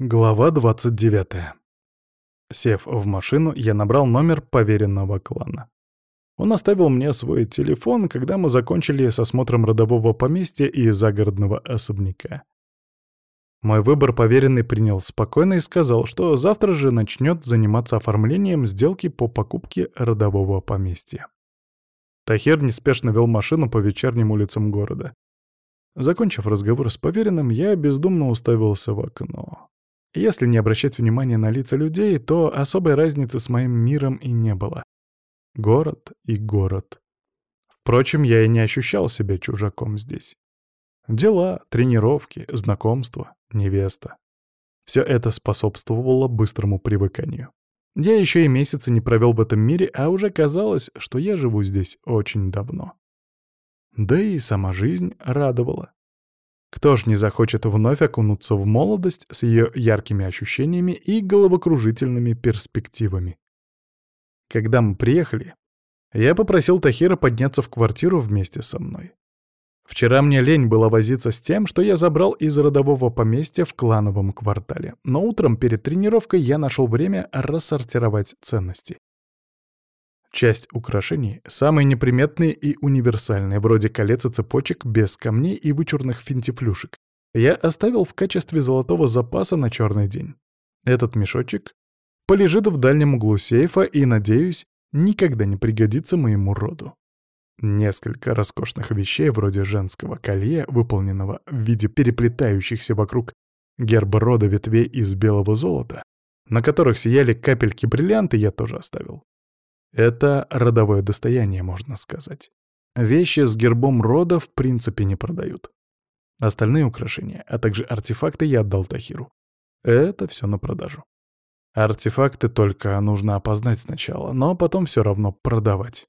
Глава 29. Сев в машину, я набрал номер поверенного клана. Он оставил мне свой телефон, когда мы закончили с осмотром родового поместья и загородного особняка. Мой выбор поверенный принял спокойно и сказал, что завтра же начнет заниматься оформлением сделки по покупке родового поместья. Тахир неспешно вел машину по вечерним улицам города. Закончив разговор с поверенным, я бездумно уставился в окно. Если не обращать внимания на лица людей, то особой разницы с моим миром и не было. Город и город. Впрочем, я и не ощущал себя чужаком здесь. Дела, тренировки, знакомства, невеста. Все это способствовало быстрому привыканию. Я еще и месяца не провел в этом мире, а уже казалось, что я живу здесь очень давно. Да и сама жизнь радовала. Кто ж не захочет вновь окунуться в молодость с ее яркими ощущениями и головокружительными перспективами? Когда мы приехали, я попросил Тахира подняться в квартиру вместе со мной. Вчера мне лень было возиться с тем, что я забрал из родового поместья в клановом квартале, но утром перед тренировкой я нашел время рассортировать ценности. Часть украшений, самые неприметные и универсальные, вроде колец и цепочек без камней и вычурных финтифлюшек, я оставил в качестве золотого запаса на черный день. Этот мешочек полежит в дальнем углу сейфа и, надеюсь, никогда не пригодится моему роду. Несколько роскошных вещей, вроде женского колье, выполненного в виде переплетающихся вокруг герба рода ветвей из белого золота, на которых сияли капельки бриллианты, я тоже оставил. Это родовое достояние, можно сказать. Вещи с гербом рода в принципе не продают. Остальные украшения, а также артефакты я отдал Тахиру. Это все на продажу. Артефакты только нужно опознать сначала, но потом все равно продавать.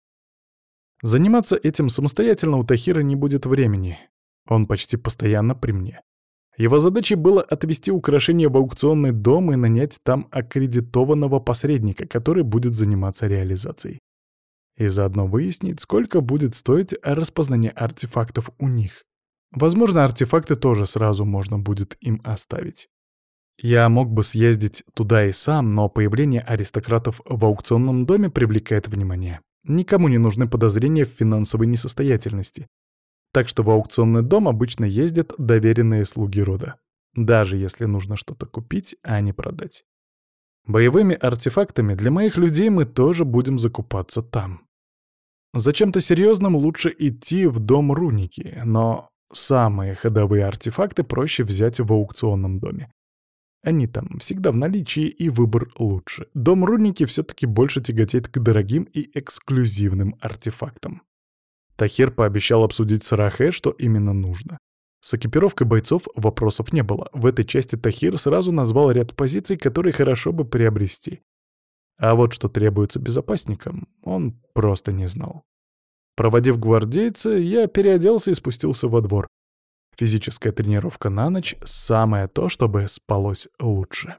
Заниматься этим самостоятельно у Тахира не будет времени. Он почти постоянно при мне. Его задачей было отвезти украшения в аукционный дом и нанять там аккредитованного посредника, который будет заниматься реализацией. И заодно выяснить, сколько будет стоить распознание артефактов у них. Возможно, артефакты тоже сразу можно будет им оставить. Я мог бы съездить туда и сам, но появление аристократов в аукционном доме привлекает внимание. Никому не нужны подозрения в финансовой несостоятельности. Так что в аукционный дом обычно ездят доверенные слуги рода. Даже если нужно что-то купить, а не продать. Боевыми артефактами для моих людей мы тоже будем закупаться там. За чем-то серьезным лучше идти в дом Руники, но самые ходовые артефакты проще взять в аукционном доме. Они там всегда в наличии, и выбор лучше. Дом Руники все-таки больше тяготеет к дорогим и эксклюзивным артефактам. Тахир пообещал обсудить с Рахэ, что именно нужно. С экипировкой бойцов вопросов не было. В этой части Тахир сразу назвал ряд позиций, которые хорошо бы приобрести. А вот что требуется безопасникам, он просто не знал. Проводив гвардейца, я переоделся и спустился во двор. Физическая тренировка на ночь — самое то, чтобы спалось лучше.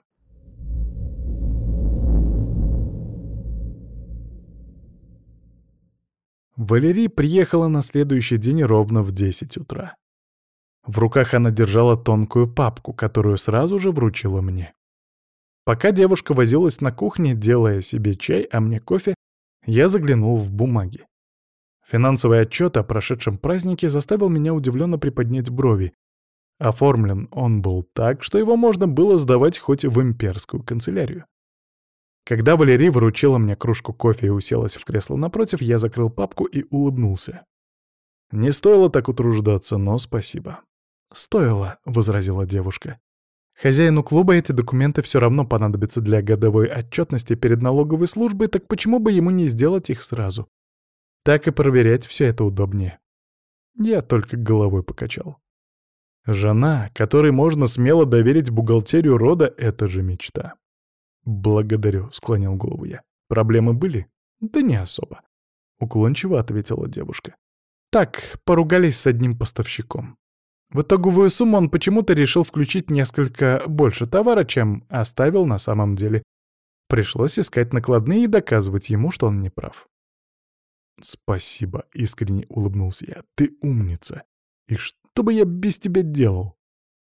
Валерий приехала на следующий день ровно в 10 утра. В руках она держала тонкую папку, которую сразу же вручила мне. Пока девушка возилась на кухне, делая себе чай, а мне кофе, я заглянул в бумаги. Финансовый отчет о прошедшем празднике заставил меня удивленно приподнять брови. Оформлен он был так, что его можно было сдавать хоть в имперскую канцелярию. Когда Валерий вручила мне кружку кофе и уселась в кресло напротив, я закрыл папку и улыбнулся. Не стоило так утруждаться, но спасибо. «Стоило», — возразила девушка. «Хозяину клуба эти документы все равно понадобятся для годовой отчетности перед налоговой службой, так почему бы ему не сделать их сразу? Так и проверять все это удобнее». Я только головой покачал. Жена, которой можно смело доверить бухгалтерию рода, — это же мечта. «Благодарю», — склонил голову я. «Проблемы были?» «Да не особо», — уклончиво ответила девушка. «Так, поругались с одним поставщиком. В итоговую сумму он почему-то решил включить несколько больше товара, чем оставил на самом деле. Пришлось искать накладные и доказывать ему, что он не прав». «Спасибо», — искренне улыбнулся я. «Ты умница. И что бы я без тебя делал?»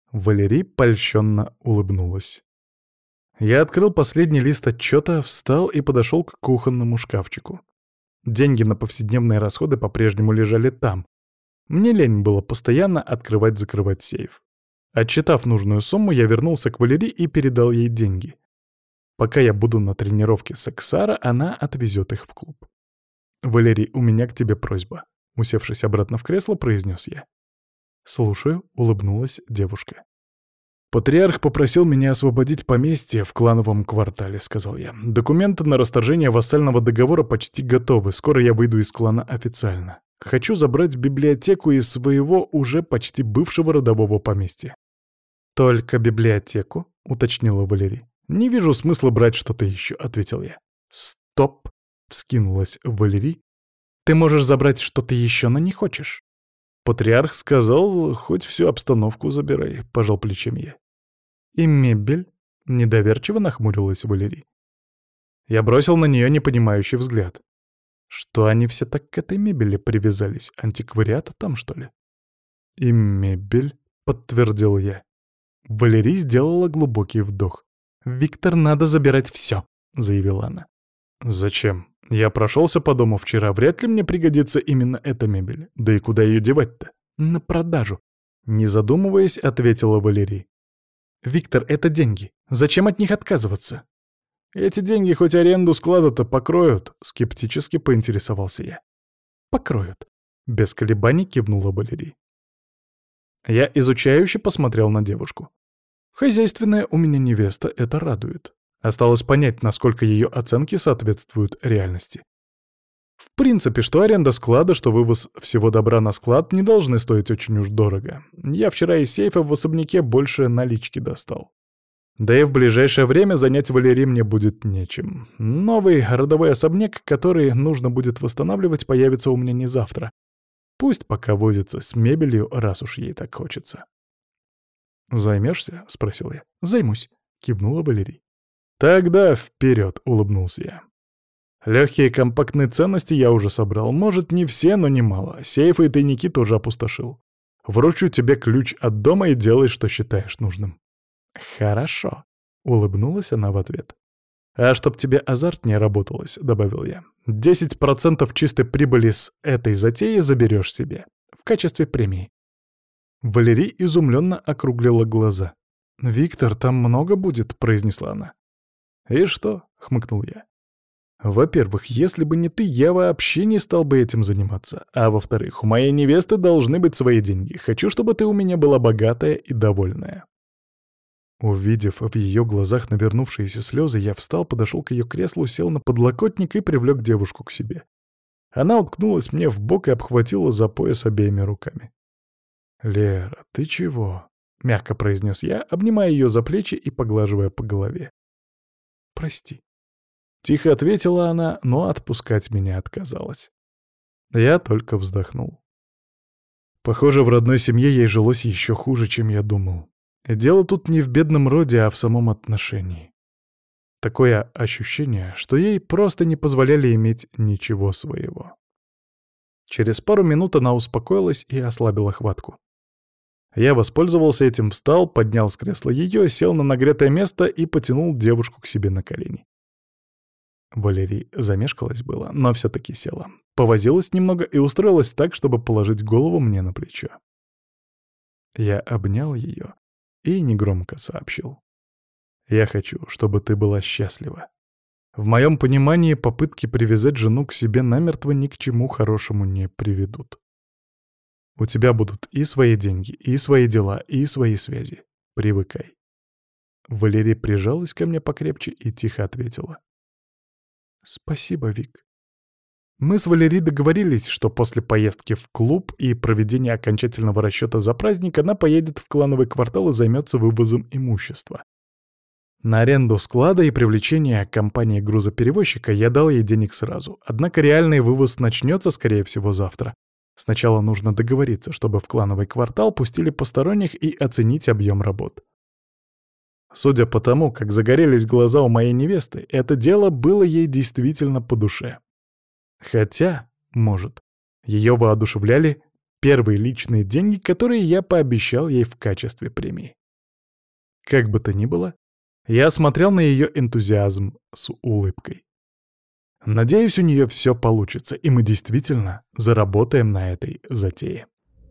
Валерий польщенно улыбнулась. Я открыл последний лист отчета, встал и подошел к кухонному шкафчику. Деньги на повседневные расходы по-прежнему лежали там. Мне лень было постоянно открывать-закрывать сейф. Отчитав нужную сумму, я вернулся к Валерии и передал ей деньги. Пока я буду на тренировке с Эксара, она отвезет их в клуб. «Валерий, у меня к тебе просьба», — усевшись обратно в кресло, произнес я. «Слушаю», — улыбнулась девушка. «Патриарх попросил меня освободить поместье в клановом квартале», — сказал я. «Документы на расторжение вассального договора почти готовы, скоро я выйду из клана официально. Хочу забрать библиотеку из своего уже почти бывшего родового поместья». «Только библиотеку?» — уточнила Валерий. «Не вижу смысла брать что-то еще», — ответил я. «Стоп!» — вскинулась Валерий. «Ты можешь забрать что-то еще, но не хочешь». «Патриарх сказал, хоть всю обстановку забирай», — пожал плечами я. «И мебель?» — недоверчиво нахмурилась Валерий. Я бросил на нее непонимающий взгляд. Что они все так к этой мебели привязались? Антиквариата там, что ли? «И мебель», — подтвердил я. Валерий сделала глубокий вдох. «Виктор, надо забирать все», — заявила она. «Зачем? Я прошелся по дому вчера, вряд ли мне пригодится именно эта мебель. Да и куда ее девать-то?» «На продажу», — не задумываясь, ответила Валерий. «Виктор, это деньги. Зачем от них отказываться?» «Эти деньги хоть аренду склада-то покроют?» — скептически поинтересовался я. «Покроют», — без колебаний кивнула Валерий. Я изучающе посмотрел на девушку. Хозяйственная у меня невеста, это радует. Осталось понять, насколько ее оценки соответствуют реальности. В принципе, что аренда склада, что вывоз всего добра на склад не должны стоить очень уж дорого. Я вчера из сейфа в особняке больше налички достал. Да и в ближайшее время занять Валерий мне будет нечем. Новый родовой особняк, который нужно будет восстанавливать, появится у меня не завтра. Пусть пока возится с мебелью, раз уж ей так хочется. «Займешься?» — спросил я. «Займусь», — кивнула Валерий. «Тогда вперед!» — улыбнулся я. Легкие компактные ценности я уже собрал. Может, не все, но немало. Сейфы и тайники тоже опустошил. Вручу тебе ключ от дома и делай, что считаешь нужным. «Хорошо», — улыбнулась она в ответ. «А чтоб тебе азарт не работалось», — добавил я. 10% чистой прибыли с этой затеи заберешь себе. В качестве премии». Валерий изумленно округлила глаза. «Виктор, там много будет», — произнесла она. «И что?» — хмыкнул я. «Во-первых, если бы не ты, я вообще не стал бы этим заниматься. А во-вторых, у моей невесты должны быть свои деньги. Хочу, чтобы ты у меня была богатая и довольная». Увидев в ее глазах навернувшиеся слезы, я встал, подошел к ее креслу, сел на подлокотник и привлек девушку к себе. Она уткнулась мне в бок и обхватила за пояс обеими руками. «Лера, ты чего?» — мягко произнес я, обнимая ее за плечи и поглаживая по голове. «Прости». Тихо ответила она, но отпускать меня отказалась. Я только вздохнул. Похоже, в родной семье ей жилось еще хуже, чем я думал. И дело тут не в бедном роде, а в самом отношении. Такое ощущение, что ей просто не позволяли иметь ничего своего. Через пару минут она успокоилась и ослабила хватку. Я воспользовался этим, встал, поднял с кресла ее, сел на нагретое место и потянул девушку к себе на колени. Валерий замешкалась было, но все-таки села. Повозилась немного и устроилась так, чтобы положить голову мне на плечо. Я обнял ее и негромко сообщил. «Я хочу, чтобы ты была счастлива. В моем понимании попытки привязать жену к себе намертво ни к чему хорошему не приведут. У тебя будут и свои деньги, и свои дела, и свои связи. Привыкай». Валерия прижалась ко мне покрепче и тихо ответила. «Спасибо, Вик». Мы с Валерией договорились, что после поездки в клуб и проведения окончательного расчета за праздник она поедет в клановый квартал и займется вывозом имущества. На аренду склада и привлечение компании грузоперевозчика я дал ей денег сразу, однако реальный вывоз начнется, скорее всего, завтра. Сначала нужно договориться, чтобы в клановый квартал пустили посторонних и оценить объем работ. Судя по тому, как загорелись глаза у моей невесты, это дело было ей действительно по душе. Хотя, может, ее воодушевляли Первые личные деньги, которые я пообещал ей в качестве премии. Как бы то ни было, я смотрел на ее энтузиазм с улыбкой. Надеюсь, у нее все получится, и мы действительно заработаем на этой затее.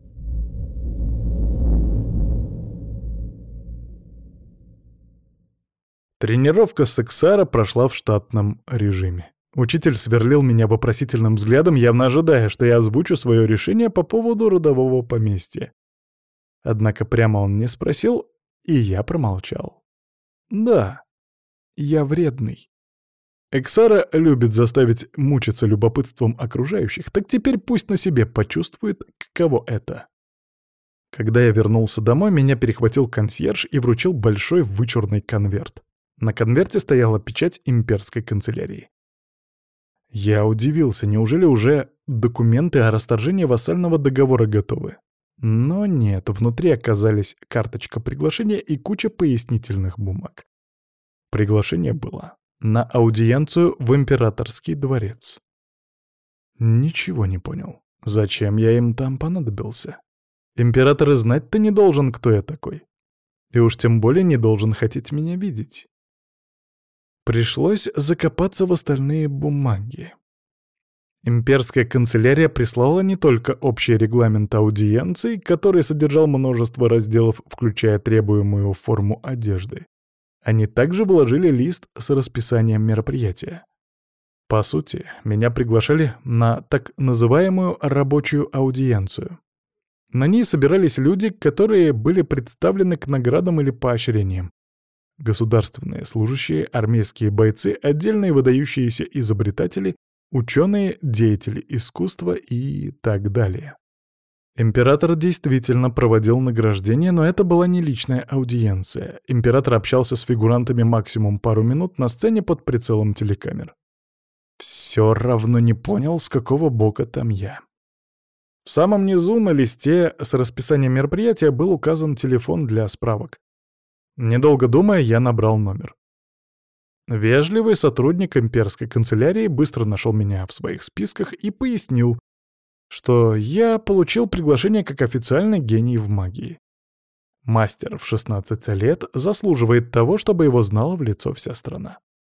Тренировка сексара прошла в штатном режиме. Учитель сверлил меня вопросительным взглядом, явно ожидая, что я озвучу свое решение по поводу родового поместья. Однако прямо он не спросил, и я промолчал. Да, я вредный. Эксара любит заставить мучиться любопытством окружающих, так теперь пусть на себе почувствует, каково это. Когда я вернулся домой, меня перехватил консьерж и вручил большой вычурный конверт. На конверте стояла печать имперской канцелярии. Я удивился, неужели уже документы о расторжении вассального договора готовы? Но нет, внутри оказались карточка приглашения и куча пояснительных бумаг. Приглашение было на аудиенцию в императорский дворец. Ничего не понял. Зачем я им там понадобился? Император и знать-то не должен, кто я такой. И уж тем более не должен хотеть меня видеть. Пришлось закопаться в остальные бумаги. Имперская канцелярия прислала не только общий регламент аудиенций, который содержал множество разделов, включая требуемую форму одежды. Они также вложили лист с расписанием мероприятия. По сути, меня приглашали на так называемую рабочую аудиенцию. На ней собирались люди, которые были представлены к наградам или поощрениям. Государственные служащие, армейские бойцы, отдельные выдающиеся изобретатели, ученые, деятели искусства и так далее. Император действительно проводил награждение, но это была не личная аудиенция. Император общался с фигурантами максимум пару минут на сцене под прицелом телекамер. Все равно не понял, с какого бока там я. В самом низу на листе с расписанием мероприятия был указан телефон для справок. Недолго думая, я набрал номер. Вежливый сотрудник имперской канцелярии быстро нашел меня в своих списках и пояснил, что я получил приглашение как официальный гений в магии. Мастер в 16 лет заслуживает того, чтобы его знала в лицо вся страна.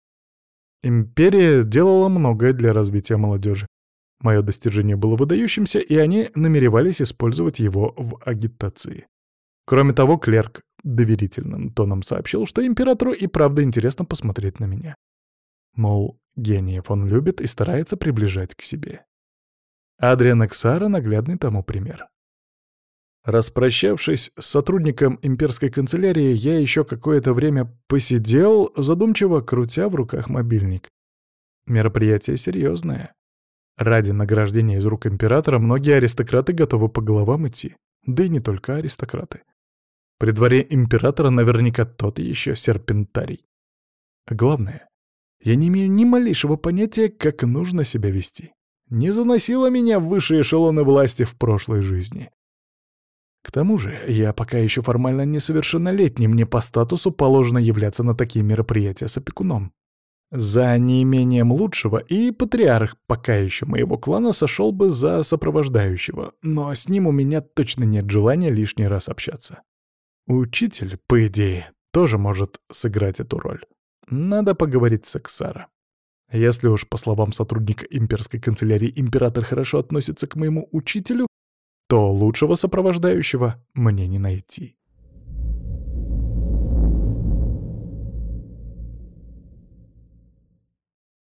Империя делала многое для развития молодежи. Мое достижение было выдающимся, и они намеревались использовать его в агитации. Кроме того, клерк доверительным тоном сообщил, что императору и правда интересно посмотреть на меня. Мол, гениев он любит и старается приближать к себе. Адриан Эксара — наглядный тому пример. Распрощавшись с сотрудником имперской канцелярии, я еще какое-то время посидел, задумчиво крутя в руках мобильник. Мероприятие серьезное. Ради награждения из рук императора многие аристократы готовы по головам идти. Да и не только аристократы. При дворе императора наверняка тот еще серпентарий. А главное, я не имею ни малейшего понятия, как нужно себя вести. Не заносило меня в высшие эшелоны власти в прошлой жизни. К тому же, я пока еще формально несовершеннолетний, мне по статусу положено являться на такие мероприятия с опекуном. За неимением лучшего и патриарх пока еще моего клана сошел бы за сопровождающего, но с ним у меня точно нет желания лишний раз общаться. Учитель, по идее, тоже может сыграть эту роль. Надо поговорить с Эксара. Если уж, по словам сотрудника имперской канцелярии, император хорошо относится к моему учителю, то лучшего сопровождающего мне не найти.